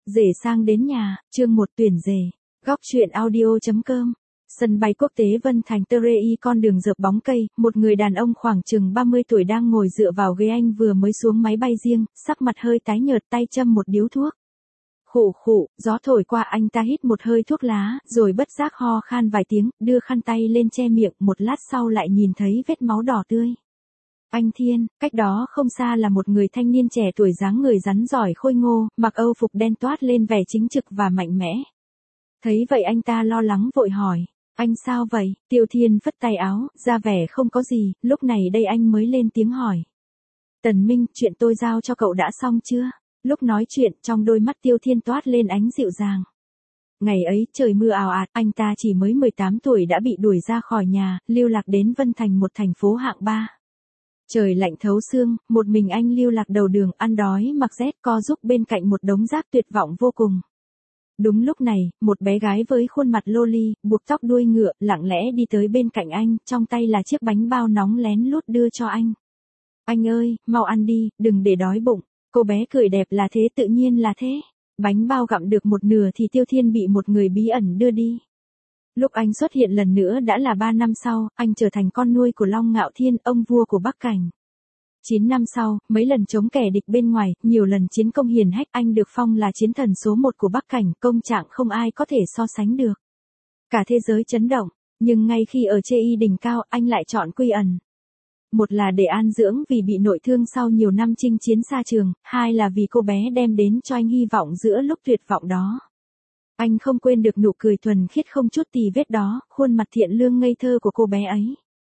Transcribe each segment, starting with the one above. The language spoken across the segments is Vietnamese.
Rể sang đến nhà, chương 1 tuyển rể. Góc truyện audio.com. Sân bay quốc tế Vân Thành Terei con đường dợp bóng cây, một người đàn ông khoảng chừng 30 tuổi đang ngồi dựa vào ghế, anh vừa mới xuống máy bay riêng, sắc mặt hơi tái nhợt, tay châm một điếu thuốc. Khụ khụ, gió thổi qua, anh ta hít một hơi thuốc lá, rồi bất giác ho khan vài tiếng, đưa khăn tay lên che miệng, một lát sau lại nhìn thấy vết máu đỏ tươi. Anh Thiên, cách đó không xa là một người thanh niên trẻ tuổi, dáng người rắn giỏi khôi ngô, mặc âu phục đen toát lên vẻ chính trực và mạnh mẽ. Thấy vậy anh ta lo lắng vội hỏi, anh sao vậy? Tiêu Thiên phất tay áo, ra vẻ không có gì, lúc này đây anh mới lên tiếng hỏi. Tần Minh, chuyện tôi giao cho cậu đã xong chưa? Lúc nói chuyện, trong đôi mắt Tiêu Thiên toát lên ánh dịu dàng. Ngày ấy, trời mưa ào ạt, anh ta chỉ mới 18 tuổi đã bị đuổi ra khỏi nhà, lưu lạc đến Vân Thành, một thành phố hạng 3. Trời lạnh thấu xương, một mình anh lưu lạc đầu đường, ăn đói mặc rét, co giúp bên cạnh một đống rác tuyệt vọng vô cùng. Đúng lúc này, một bé gái với khuôn mặt loli, buộc tóc đuôi ngựa, lặng lẽ đi tới bên cạnh anh, trong tay là chiếc bánh bao nóng lén lút đưa cho anh. Anh ơi, mau ăn đi, đừng để đói bụng. Cô bé cười đẹp là thế, tự nhiên là thế. Bánh bao gặm được một nửa thì Tiêu Thiên bị một người bí ẩn đưa đi. Lúc anh xuất hiện lần nữa đã là 3 năm sau, anh trở thành con nuôi của Long Ngạo Thiên, ông vua của Bắc Cảnh. 9 năm sau, mấy lần chống kẻ địch bên ngoài, nhiều lần chiến công hiển hách, anh được phong là chiến thần số 1 của Bắc Cảnh, công trạng không ai có thể so sánh được. Cả thế giới chấn động, nhưng ngay khi ở Chê-y đỉnh cao, anh lại chọn quy ẩn. Một là để an dưỡng vì bị nội thương sau nhiều năm chinh chiến xa trường, hai là vì cô bé đem đến cho anh hy vọng giữa lúc tuyệt vọng đó. Anh không quên được nụ cười thuần khiết không chút tì vết đó, khuôn mặt thiện lương ngây thơ của cô bé ấy.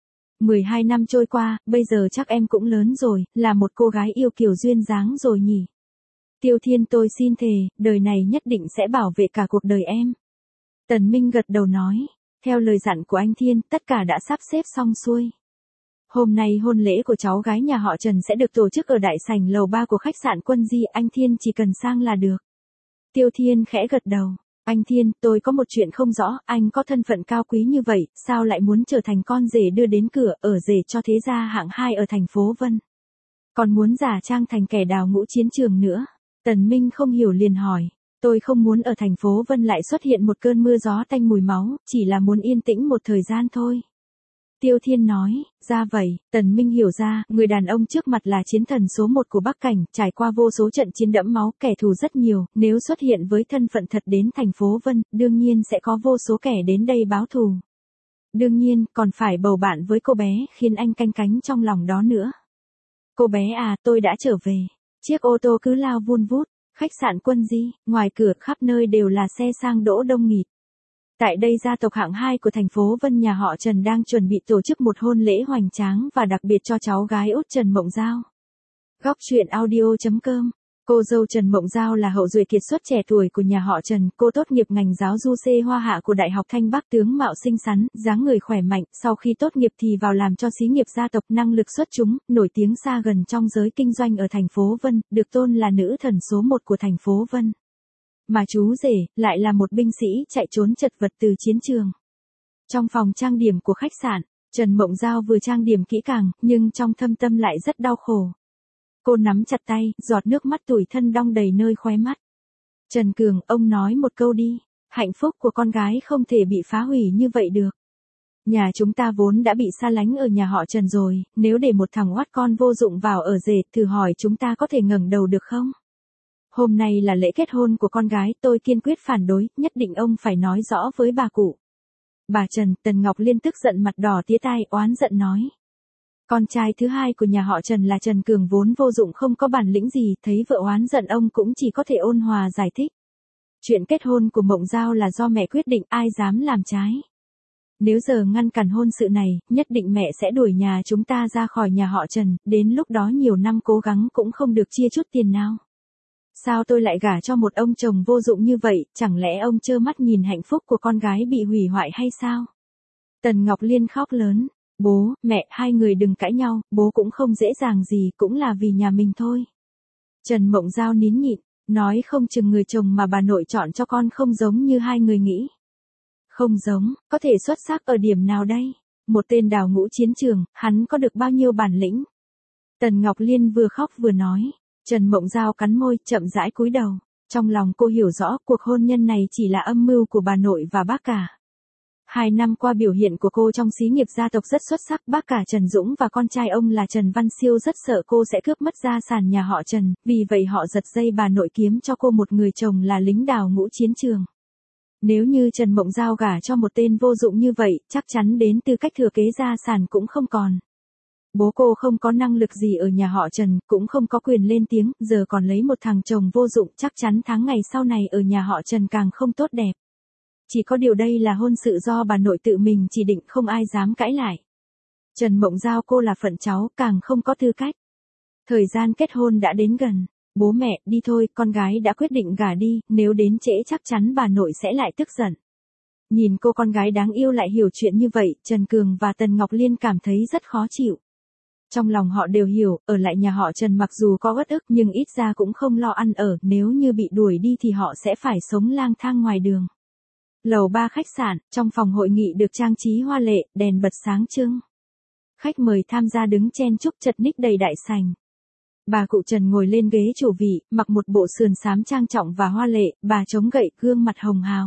12 năm trôi qua, bây giờ chắc em cũng lớn rồi, là một cô gái yêu kiều duyên dáng rồi nhỉ. Tiêu Thiên, tôi xin thề, đời này nhất định sẽ bảo vệ cả cuộc đời em. Tần Minh gật đầu nói, theo lời dặn của anh Thiên, tất cả đã sắp xếp xong xuôi. Hôm nay hôn lễ của cháu gái nhà họ Trần sẽ được tổ chức ở đại sảnh lầu 3 của khách sạn Quân Di, anh Thiên chỉ cần sang là được. Tiêu Thiên khẽ gật đầu. Anh Thiên, tôi có một chuyện không rõ, anh có thân phận cao quý như vậy, sao lại muốn trở thành con rể đưa đến cửa, ở rể cho thế gia hạng 2 ở thành phố Vân? Còn muốn giả trang thành kẻ đào ngũ chiến trường nữa. Tần Minh không hiểu liền hỏi, tôi không muốn ở thành phố Vân lại xuất hiện một cơn mưa gió tanh mùi máu, chỉ là muốn yên tĩnh một thời gian thôi. Tiêu Thiên nói, ra vậy, Tần Minh hiểu ra, người đàn ông trước mặt là chiến thần số 1 của Bắc Cảnh, trải qua vô số trận chiến đẫm máu, kẻ thù rất nhiều, nếu xuất hiện với thân phận thật đến thành phố Vân, đương nhiên sẽ có vô số kẻ đến đây báo thù. Đương nhiên, còn phải bầu bạn với cô bé, khiến anh canh cánh trong lòng đó nữa. Cô bé à, tôi đã trở về. Chiếc ô tô cứ lao vun vút, khách sạn Quân Di, ngoài cửa khắp nơi đều là xe sang đỗ đông nghịt. Tại đây gia tộc hạng 2 của thành phố Vân nhà họ Trần đang chuẩn bị tổ chức một hôn lễ hoành tráng và đặc biệt cho cháu gái út Trần Mộng Giao. Góc truyện audio.com. Cô dâu Trần Mộng Giao là hậu duệ kiệt xuất trẻ tuổi của nhà họ Trần, cô tốt nghiệp ngành giáo du C Hoa Hạ của Đại học Thanh Bắc, tướng mạo xinh xắn, dáng người khỏe mạnh, sau khi tốt nghiệp thì vào làm cho xí nghiệp gia tộc, năng lực xuất chúng, nổi tiếng xa gần trong giới kinh doanh ở thành phố Vân, được tôn là nữ thần số 1 của thành phố Vân. Mà chú rể, lại là một binh sĩ chạy trốn chật vật từ chiến trường. Trong phòng trang điểm của khách sạn, Trần Mộng Giao vừa trang điểm kỹ càng, nhưng trong thâm tâm lại rất đau khổ. Cô nắm chặt tay, giọt nước mắt tủi thân đong đầy nơi khóe mắt. Trần Cường, ông nói một câu đi, hạnh phúc của con gái không thể bị phá hủy như vậy được. Nhà chúng ta vốn đã bị xa lánh ở nhà họ Trần rồi, nếu để một thằng oát con vô dụng vào ở rể, thử hỏi chúng ta có thể ngẩng đầu được không? Hôm nay là lễ kết hôn của con gái, tôi kiên quyết phản đối, nhất định ông phải nói rõ với bà cụ. Bà Trần, Tần Ngọc Liên tức giận mặt đỏ tía tai, oán giận nói. Con trai thứ hai của nhà họ Trần là Trần Cường vốn vô dụng không có bản lĩnh gì, thấy vợ oán giận ông cũng chỉ có thể ôn hòa giải thích. Chuyện kết hôn của Mộng Giao là do mẹ quyết định, ai dám làm trái. Nếu giờ ngăn cản hôn sự này, nhất định mẹ sẽ đuổi nhà chúng ta ra khỏi nhà họ Trần, đến lúc đó nhiều năm cố gắng cũng không được chia chút tiền nào. Sao tôi lại gả cho một ông chồng vô dụng như vậy, chẳng lẽ ông trơ mắt nhìn hạnh phúc của con gái bị hủy hoại hay sao? Tần Ngọc Liên khóc lớn, bố, mẹ, hai người đừng cãi nhau, bố cũng không dễ dàng gì, cũng là vì nhà mình thôi. Trần Mộng Giao nín nhịn, nói không chừng người chồng mà bà nội chọn cho con không giống như hai người nghĩ. Không giống, có thể xuất sắc ở điểm nào đây? Một tên đào ngũ chiến trường, hắn có được bao nhiêu bản lĩnh? Tần Ngọc Liên vừa khóc vừa nói. Trần Mộng Giao cắn môi, chậm rãi cúi đầu. Trong lòng cô hiểu rõ cuộc hôn nhân này chỉ là âm mưu của bà nội và bác cả. 2 năm qua biểu hiện của cô trong xí nghiệp gia tộc rất xuất sắc, bác cả Trần Dũng và con trai ông là Trần Văn Siêu rất sợ cô sẽ cướp mất gia sản nhà họ Trần, vì vậy họ giật dây bà nội kiếm cho cô một người chồng là lính đào ngũ chiến trường. Nếu như Trần Mộng Giao gả cho một tên vô dụng như vậy, chắc chắn đến tư cách thừa kế gia sản cũng không còn. Bố cô không có năng lực gì ở nhà họ Trần, cũng không có quyền lên tiếng, giờ còn lấy một thằng chồng vô dụng, chắc chắn tháng ngày sau này ở nhà họ Trần càng không tốt đẹp. Chỉ có điều đây là hôn sự do bà nội tự mình chỉ định, không ai dám cãi lại. Trần Mộng Giao cô là phận cháu, càng không có tư cách. Thời gian kết hôn đã đến gần. Bố mẹ, đi thôi, con gái đã quyết định gả đi, nếu đến trễ chắc chắn bà nội sẽ lại tức giận. Nhìn cô con gái đáng yêu lại hiểu chuyện như vậy, Trần Cường và Tần Ngọc Liên cảm thấy rất khó chịu. Trong lòng họ đều hiểu, ở lại nhà họ Trần mặc dù có uất ức nhưng ít ra cũng không lo ăn ở, nếu như bị đuổi đi thì họ sẽ phải sống lang thang ngoài đường. Lầu 3 khách sạn, trong phòng hội nghị được trang trí hoa lệ, đèn bật sáng trưng. Khách mời tham gia đứng chen chúc chật ních đầy đại sảnh. Bà cụ Trần ngồi lên ghế chủ vị, mặc một bộ sườn xám trang trọng và hoa lệ, bà chống gậy, gương mặt hồng hào.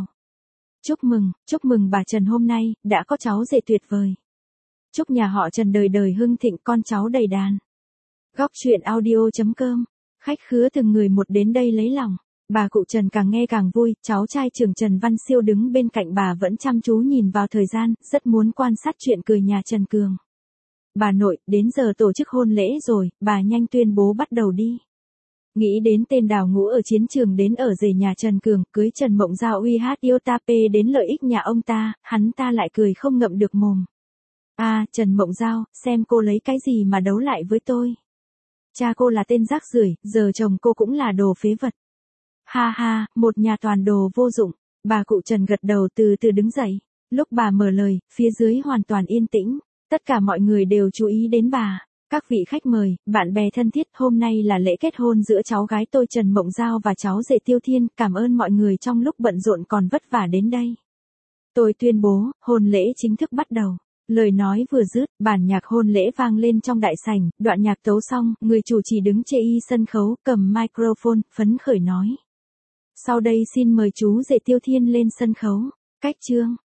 Chúc mừng bà Trần hôm nay, đã có cháu rể tuyệt vời. Chúc nhà họ Trần đời đời hưng thịnh, con cháu đầy đàn. Góc truyện audio.com. Khách khứa từng người một đến đây lấy lòng. Bà cụ Trần càng nghe càng vui, cháu trai trưởng Trần Văn Siêu đứng bên cạnh bà vẫn chăm chú nhìn vào thời gian, rất muốn quan sát chuyện cười nhà Trần Cường. Bà nội, đến giờ tổ chức hôn lễ rồi, bà nhanh tuyên bố bắt đầu đi. Nghĩ đến tên đào ngũ ở chiến trường đến ở rể nhà Trần Cường, cưới Trần Mộng Giao uy hát yêu ta pê đến lợi ích nhà ông ta, hắn ta lại cười không ngậm được mồm. Trần Mộng Giao, xem cô lấy cái gì mà đấu lại với tôi. Cha cô là tên rác rưởi, giờ chồng cô cũng là đồ phế vật. Ha ha, một nhà toàn đồ vô dụng. Bà cụ Trần gật đầu từ từ đứng dậy. Lúc bà mở lời, phía dưới hoàn toàn yên tĩnh. Tất cả mọi người đều chú ý đến bà. Các vị khách mời, bạn bè thân thiết, hôm nay là lễ kết hôn giữa cháu gái tôi Trần Mộng Giao và cháu rể Tiêu Thiên. Cảm ơn mọi người trong lúc bận rộn còn vất vả đến đây. Tôi tuyên bố, hôn lễ chính thức bắt đầu. Lời nói vừa dứt, bản nhạc hôn lễ vang lên trong đại sảnh, đoạn nhạc tấu xong, người chủ trì đứng chê y sân khấu, cầm microphone, phấn khởi nói. Sau đây xin mời chú rể Tiêu Thiên lên sân khấu. Cách chương.